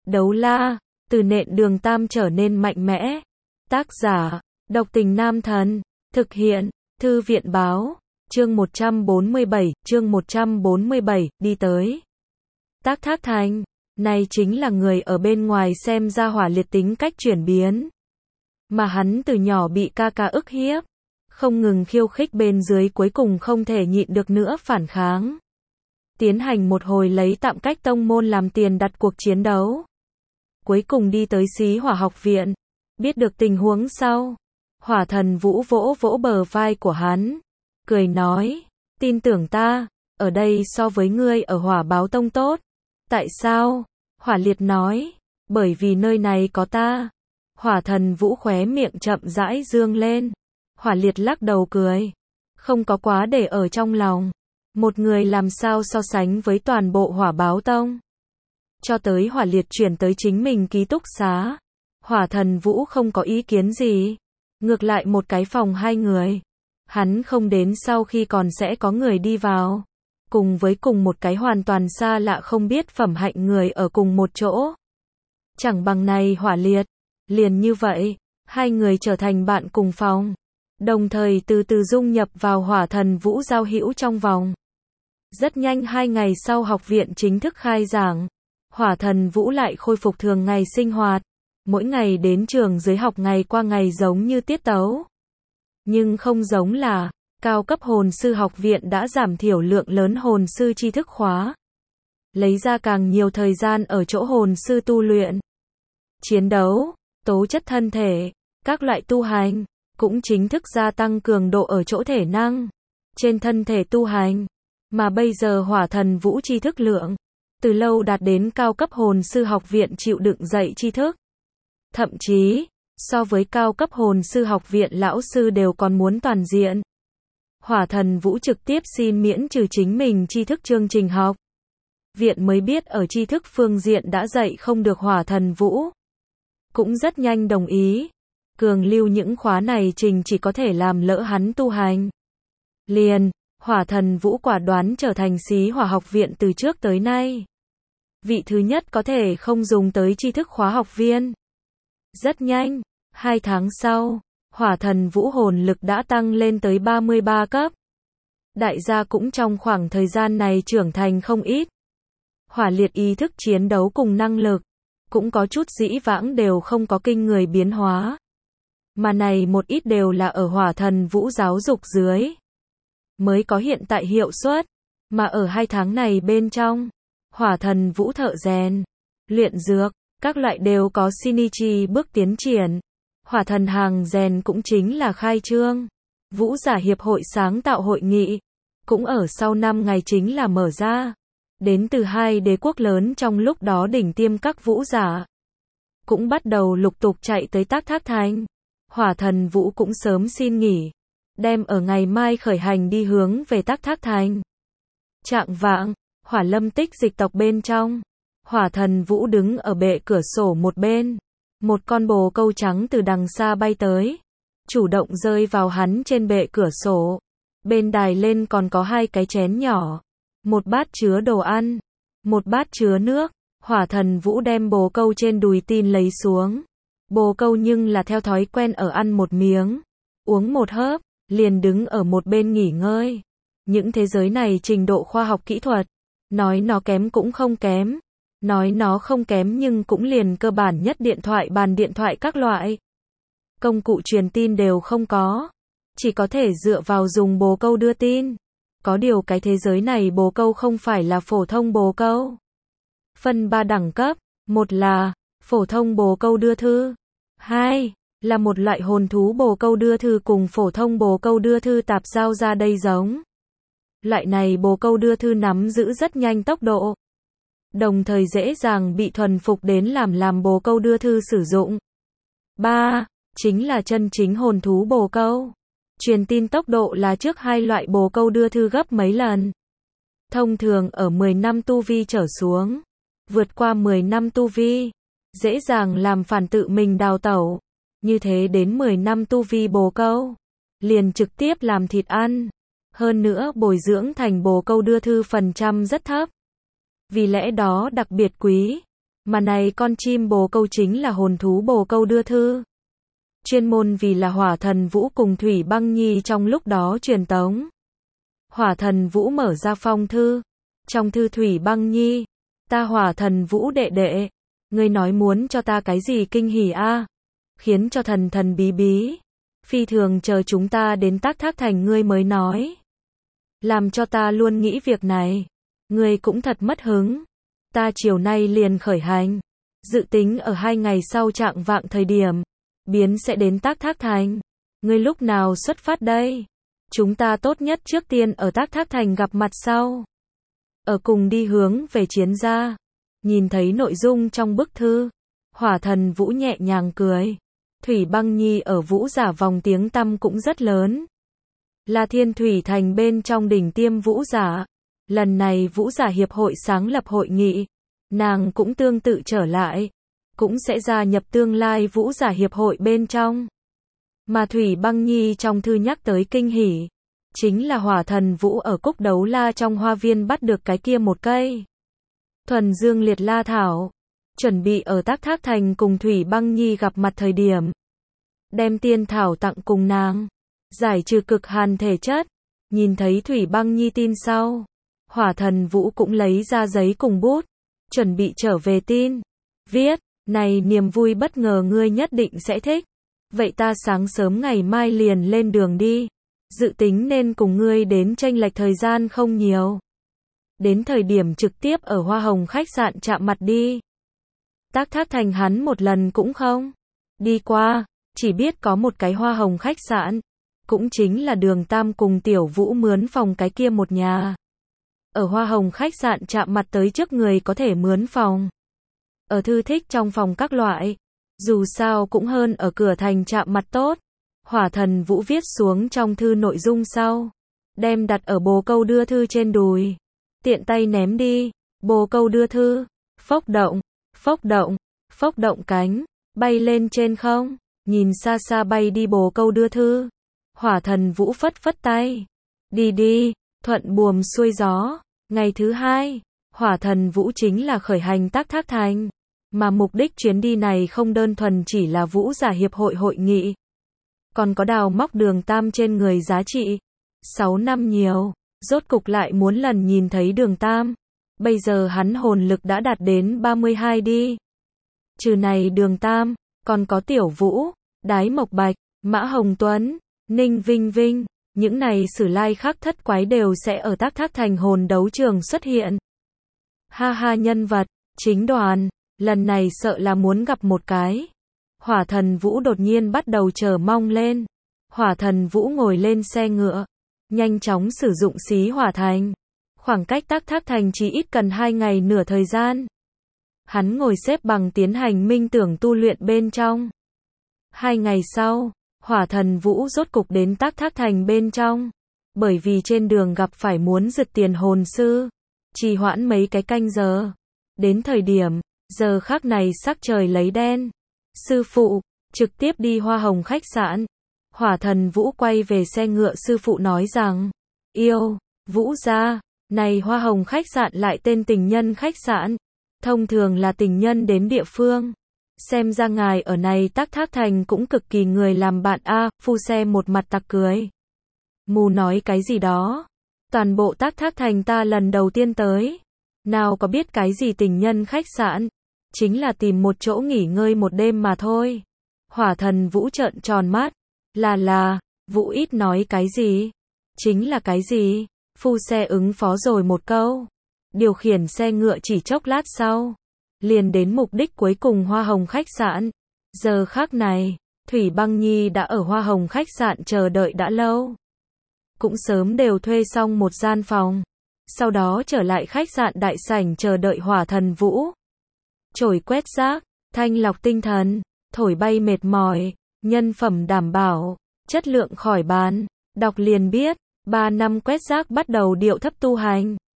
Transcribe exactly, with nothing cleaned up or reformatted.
Đấu la, từ nện đường tam trở nên mạnh mẽ. Tác giả, độc tình nam thần. Thực hiện, thư viện báo. Chương một trăm bốn mươi bảy, chương một trăm bốn mươi bảy, đi tới. Tác Thác Thành, này chính là người ở bên ngoài xem ra hỏa liệt tính cách chuyển biến. Mà hắn từ nhỏ bị ca ca ức hiếp, không ngừng khiêu khích bên dưới cuối cùng không thể nhịn được nữa phản kháng. Tiến hành một hồi lấy tạm cách tông môn làm tiền đặt cuộc chiến đấu. Cuối cùng đi tới Xí Hỏa học viện, biết được tình huống sau. Hỏa Thần Vũ vỗ vỗ bờ vai của hắn, cười nói, tin tưởng ta, ở đây so với ngươi ở Hỏa Báo Tông tốt. Tại sao? Hỏa Liệt nói, bởi vì nơi này có ta. Hỏa Thần Vũ khóe miệng chậm rãi dương lên. Hỏa Liệt lắc đầu cười, không có quá để ở trong lòng. Một người làm sao so sánh với toàn bộ Hỏa Báo Tông. Cho tới Hỏa Liệt chuyển tới chính mình ký túc xá, Hỏa Thần Vũ không có ý kiến gì. Ngược lại một cái phòng hai người, hắn không đến sau khi còn sẽ có người đi vào. Cùng với cùng một cái hoàn toàn xa lạ không biết phẩm hạnh người ở cùng một chỗ. Chẳng bằng này Hỏa Liệt. Liền như vậy, hai người trở thành bạn cùng phòng. Đồng thời từ từ dung nhập vào Hỏa Thần Vũ giao hữu trong vòng. Rất nhanh hai ngày sau học viện chính thức khai giảng. Hỏa Thần Vũ lại khôi phục thường ngày sinh hoạt. Mỗi ngày đến trường dưới học ngày qua ngày giống như tiết tấu. Nhưng không giống là, cao cấp hồn sư học viện đã giảm thiểu lượng lớn hồn sư tri thức khóa. Lấy ra càng nhiều thời gian ở chỗ hồn sư tu luyện. Chiến đấu, tố chất thân thể, các loại tu hành, cũng chính thức gia tăng cường độ ở chỗ thể năng. Trên thân thể tu hành, mà bây giờ Hỏa Thần Vũ tri thức lượng, từ lâu đạt đến cao cấp hồn sư học viện chịu đựng dạy tri thức. Thậm chí, so với cao cấp hồn sư học viện lão sư đều còn muốn toàn diện. Hỏa Thần Vũ trực tiếp xin miễn trừ chính mình tri thức chương trình học. Viện mới biết ở tri thức phương diện đã dạy không được Hỏa Thần Vũ. Cũng rất nhanh đồng ý. Cường lưu những khóa này trình chỉ có thể làm lỡ hắn tu hành. Liền, Hỏa Thần Vũ quả đoán trở thành Xí Hỏa học viện từ trước tới nay. Vị thứ nhất có thể không dùng tới tri thức khóa học viên. Rất nhanh, hai tháng sau, Hỏa Thần Vũ hồn lực đã tăng lên tới ba mươi ba cấp. Đại gia cũng trong khoảng thời gian này trưởng thành không ít. Hỏa Liệt ý thức chiến đấu cùng năng lực, cũng có chút dĩ vãng đều không có kinh người biến hóa. Mà này một ít đều là ở Hỏa Thần Vũ giáo dục dưới. Mới có hiện tại hiệu suất. Mà ở hai tháng này bên trong, Hỏa Thần Vũ thợ rèn, luyện dược, các loại đều có Shinichi bước tiến triển. Hỏa Thần hàng rèn cũng chính là khai trương. Vũ giả hiệp hội sáng tạo hội nghị, cũng ở sau năm ngày chính là mở ra. Đến từ hai đế quốc lớn trong lúc đó đỉnh tiêm các vũ giả. Cũng bắt đầu lục tục chạy tới Tác Thác Thành. Hỏa Thần Vũ cũng sớm xin nghỉ. Đem ở ngày mai khởi hành đi hướng về Tác Thác Thành. Trạng vạng, Hỏa Lâm Tích dịch tộc bên trong. Hỏa Thần Vũ đứng ở bệ cửa sổ một bên. Một con bồ câu trắng từ đằng xa bay tới. Chủ động rơi vào hắn trên bệ cửa sổ. Bên đài lên còn có hai cái chén nhỏ. Một bát chứa đồ ăn. Một bát chứa nước. Hỏa Thần Vũ đem bồ câu trên đùi tin lấy xuống. Bồ câu nhưng là theo thói quen ở ăn một miếng. Uống một hớp. Liền đứng ở một bên nghỉ ngơi. Những thế giới này trình độ khoa học kỹ thuật. Nói nó kém cũng không kém. Nói nó không kém nhưng cũng liền cơ bản nhất điện thoại bàn điện thoại các loại. Công cụ truyền tin đều không có. Chỉ có thể dựa vào dùng bồ câu đưa tin. Có điều cái thế giới này bồ câu không phải là phổ thông bồ câu. Phân ba đẳng cấp. Một là phổ thông bồ câu đưa thư. Hai là một loại hồn thú bồ câu đưa thư cùng phổ thông bồ câu đưa thư tạp giao ra đây giống. Loại này bồ câu đưa thư nắm giữ rất nhanh tốc độ. Đồng thời dễ dàng bị thuần phục đến làm làm bồ câu đưa thư sử dụng. Ba chính là chân chính hồn thú bồ câu. Truyền tin tốc độ là trước hai loại bồ câu đưa thư gấp mấy lần. Thông thường ở mười năm tu vi trở xuống. Vượt qua mười năm tu vi. Dễ dàng làm phản tự mình đào tẩu. Như thế đến mười năm tu vi bồ câu. Liền trực tiếp làm thịt ăn. Hơn nữa bồi dưỡng thành bồ câu đưa thư phần trăm rất thấp. Vì lẽ đó đặc biệt quý. Mà này con chim bồ câu chính là hồn thú bồ câu đưa thư. Chuyên môn vì là Hỏa Thần Vũ cùng Thủy Băng Nhi trong lúc đó truyền tống. Hỏa Thần Vũ mở ra phong thư. Trong thư Thủy Băng Nhi, ta Hỏa Thần Vũ đệ đệ, ngươi nói muốn cho ta cái gì kinh hỉ a? Khiến cho thần thần bí bí. Phi thường chờ chúng ta đến Tác Thác Thành ngươi mới nói. Làm cho ta luôn nghĩ việc này. Ngươi cũng thật mất hứng. Ta chiều nay liền khởi hành. Dự tính ở hai ngày sau trạng vạng thời điểm. Biến sẽ đến Tác Thác Thành. Ngươi lúc nào xuất phát đây? Chúng ta tốt nhất trước tiên ở Tác Thác Thành gặp mặt sau. Ở cùng đi hướng về chiến gia. Nhìn thấy nội dung trong bức thư. Hỏa Thần Vũ nhẹ nhàng cười. Thủy Băng Nhi ở Vũ Giả vòng tiếng tăm cũng rất lớn. Là Thiên Thủy Thành bên trong đỉnh tiêm Vũ Giả. Lần này Vũ Giả Hiệp hội sáng lập hội nghị. Nàng cũng tương tự trở lại. Cũng sẽ gia nhập tương lai Vũ Giả Hiệp hội bên trong. Mà Thủy Băng Nhi trong thư nhắc tới kinh hỉ. Chính là Hỏa Thần Vũ ở Cúc Đấu La trong hoa viên bắt được cái kia một cây. Thuần Dương Liệt La Thảo. Chuẩn bị ở Tác Thác Thành cùng Thủy Băng Nhi gặp mặt thời điểm. Đem tiên thảo tặng cùng nàng. Giải trừ cực hàn thể chất. Nhìn thấy Thủy Băng Nhi tin sau. Hỏa Thần Vũ cũng lấy ra giấy cùng bút. Chuẩn bị trở về tin. Viết, này niềm vui bất ngờ ngươi nhất định sẽ thích. Vậy ta sáng sớm ngày mai liền lên đường đi. Dự tính nên cùng ngươi đến chênh lệch thời gian không nhiều. Đến thời điểm trực tiếp ở Hoa Hồng khách sạn chạm mặt đi. Tác Thác Thành hắn một lần cũng không đi qua, chỉ biết có một cái Hoa Hồng khách sạn. Cũng chính là Đường Tam cùng Tiểu Vũ mướn phòng cái kia một nhà. Ở Hoa Hồng khách sạn chạm mặt tới trước người có thể mướn phòng. Ở thư thích trong phòng các loại. Dù sao cũng hơn ở cửa thành chạm mặt tốt. Hỏa Thần Vũ viết xuống trong thư nội dung sau. Đem đặt ở bồ câu đưa thư trên đùi. Tiện tay ném đi. Bồ câu đưa thư. Phốc động. Phốc động. Phốc động cánh. Bay lên trên không. Nhìn xa xa bay đi bồ câu đưa thư. Hỏa Thần Vũ phất phất tay. Đi đi. Thuận buồm xuôi gió. Ngày thứ hai. Hỏa Thần Vũ chính là khởi hành Tác Thác Thành. Mà mục đích chuyến đi này không đơn thuần chỉ là Vũ Giả Hiệp hội hội nghị. Còn có đào móc Đường Tam trên người giá trị. sáu năm nhiều. Rốt cục lại muốn lần nhìn thấy Đường Tam. Bây giờ hắn hồn lực đã đạt đến ba mươi hai đi. Trừ này Đường Tam, còn có Tiểu Vũ, Đái Mộc Bạch, Mã Hồng Tuấn, Ninh Vinh Vinh. Những này sử lai khác thất quái đều sẽ ở Tác Thác Thành hồn đấu trường xuất hiện. Ha ha nhân vật, chính đoàn, lần này sợ là muốn gặp một cái. Hỏa Thần Vũ đột nhiên bắt đầu chờ mong lên. Hỏa Thần Vũ ngồi lên xe ngựa. Nhanh chóng sử dụng xí hỏa thành. Khoảng cách Tác Thác Thành chỉ ít cần hai ngày nửa thời gian. Hắn ngồi xếp bằng tiến hành minh tưởng tu luyện bên trong. Hai ngày sau, Hỏa Thần Vũ rốt cục đến Tác Thác Thành bên trong. Bởi vì trên đường gặp phải muốn giật tiền hồn sư. Trì hoãn mấy cái canh giờ. Đến thời điểm, giờ khác này sắc trời lấy đen. Sư phụ, trực tiếp đi Hoa Hồng khách sạn. Hỏa Thần Vũ quay về xe ngựa sư phụ nói rằng. Yêu, Vũ gia, này Hoa Hồng khách sạn lại tên tình nhân khách sạn. Thông thường là tình nhân đến địa phương. Xem ra ngài ở này Tác Thác Thành cũng cực kỳ người làm bạn a. À, phu xe một mặt tặc cười. Mù nói cái gì đó. Toàn bộ Tác Thác Thành ta lần đầu tiên tới. Nào có biết cái gì tình nhân khách sạn. Chính là tìm một chỗ nghỉ ngơi một đêm mà thôi. Hỏa Thần Vũ trợn tròn mắt. Là là, Vũ ít nói cái gì? Chính là cái gì? Phu xe ứng phó rồi một câu. Điều khiển xe ngựa chỉ chốc lát sau. Liền đến mục đích cuối cùng Hoa Hồng khách sạn. Giờ khác này, Thủy Băng Nhi đã ở Hoa Hồng khách sạn chờ đợi đã lâu. Cũng sớm đều thuê xong một gian phòng. Sau đó trở lại khách sạn đại sảnh chờ đợi Hỏa Thần Vũ. Chổi quét rác, thanh lọc tinh thần, thổi bay mệt mỏi, nhân phẩm đảm bảo, chất lượng khỏi bàn. Đọc liền biết, ba năm quét rác bắt đầu điệu thấp tu hành.